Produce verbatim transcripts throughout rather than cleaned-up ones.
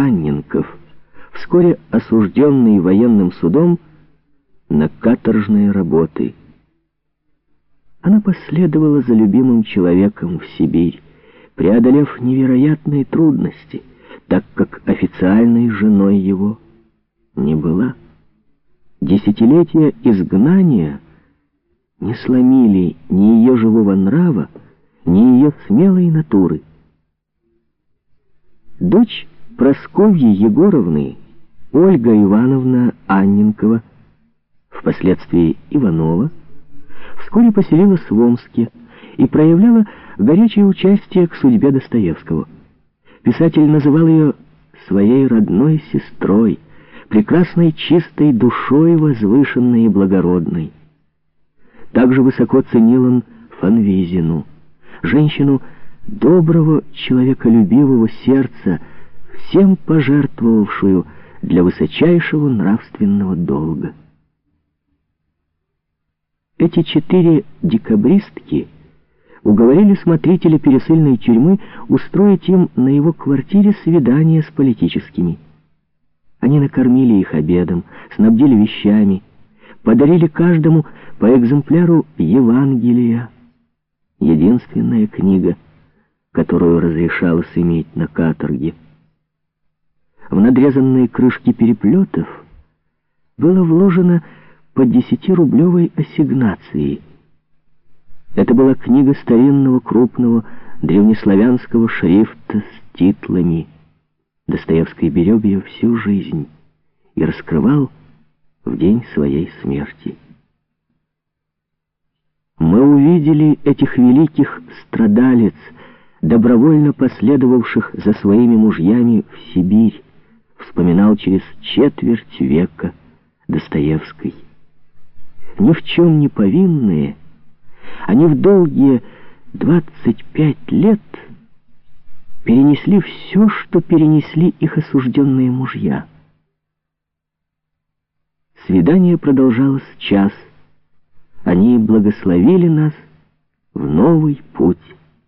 Анненков, вскоре осужденный военным судом на каторжные работы. Она последовала за любимым человеком в Сибирь, преодолев невероятные трудности, так как официальной женой его не была. Десятилетия изгнания не сломили ни ее живого нрава, ни ее смелой натуры. Дочь Прасковьи Егоровны, Ольга Ивановна Анненкова, впоследствии Иванова, вскоре поселилась в Омске и проявляла горячее участие к судьбе Достоевского. Писатель называл ее своей родной сестрой, прекрасной чистой душой, возвышенной и благородной. Также высоко ценил он Фанвизину, женщину доброго, человеколюбивого сердца, всем пожертвовавшую для высочайшего нравственного долга. Эти четыре декабристки уговорили смотрителя пересыльной тюрьмы устроить им на его квартире свидание с политическими. Они накормили их обедом, снабдили вещами, подарили каждому по экземпляру Евангелия, единственная книга, которую разрешалось иметь на каторге. В надрезанные крышки переплетов было вложено по десятирублевой ассигнации. Это была книга старинного крупного древнеславянского шрифта с титлами. Достоевский берег ее всю жизнь и раскрывал в день своей смерти. Мы увидели этих великих страдалец, добровольно последовавших за своими мужьями в Сибирь, вспоминал через четверть века Достоевский. Ни в чем не повинные, они в долгие двадцать пять лет перенесли все, что перенесли их осужденные мужья. Свидание продолжалось час. Они благословили нас в новый путь.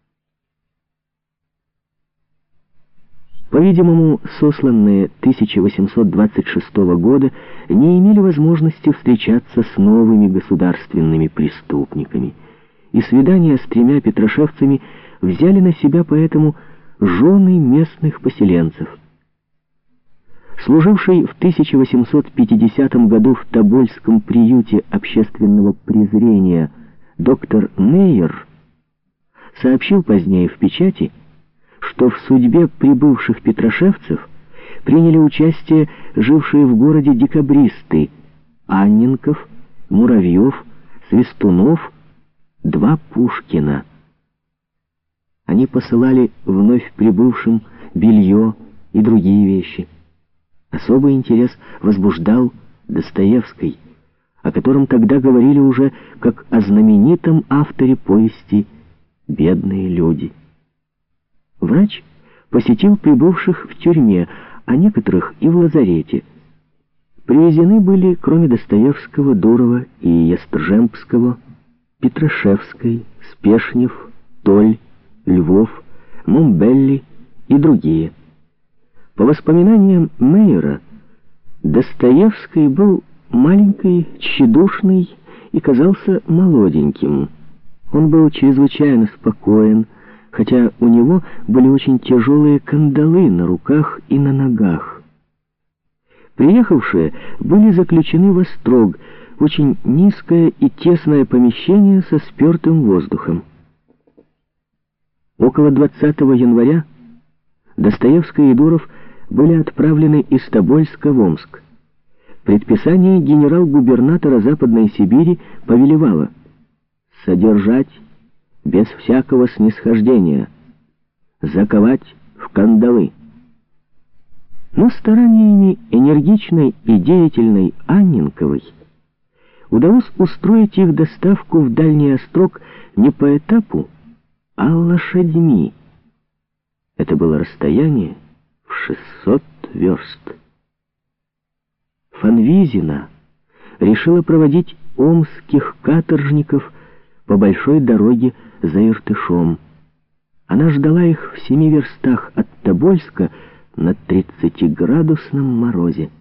По-видимому, сосланные тысяча восемьсот двадцать шестого года не имели возможности встречаться с новыми государственными преступниками, и свидания с тремя петрошевцами взяли на себя поэтому жены местных поселенцев. Служивший в тысяча восемьсот пятидесятом году в Тобольском приюте общественного презрения доктор Мейер сообщил позднее в печати, что в судьбе прибывших петрошевцев приняли участие жившие в городе декабристы Анненков, Муравьев, Свистунов, два Пушкина. Они посылали вновь прибывшим белье и другие вещи. Особый интерес возбуждал Достоевский, о котором тогда говорили уже как о знаменитом авторе повести «Бедные люди». Врач посетил прибывших в тюрьме, а некоторых и в лазарете. Привезены были, кроме Достоевского, Дурова и Ястржемского, Петрашевской, Спешнев, Толь, Львов, Мумбелли и другие. По воспоминаниям Мейера, Достоевский был маленький, тщедушный и казался молоденьким. Он был чрезвычайно спокоен, хотя у него были очень тяжелые кандалы на руках и на ногах. Приехавшие были заключены в острог, очень низкое и тесное помещение со спертым воздухом. Около двадцатого января Достоевский и Дуров были отправлены из Тобольска в Омск. Предписание генерал-губернатора Западной Сибири повелевало содержать без всякого снисхождения, заковать в кандалы. Но стараниями энергичной и деятельной Анненковой удалось устроить их доставку в дальний острог не по этапу, а лошадьми. Это было расстояние в шестьсот верст. Фанвизина решила проводить омских каторжников по большой дороге за Иртышом. Она ждала их в семи верстах от Тобольска на тридцатиградусном морозе.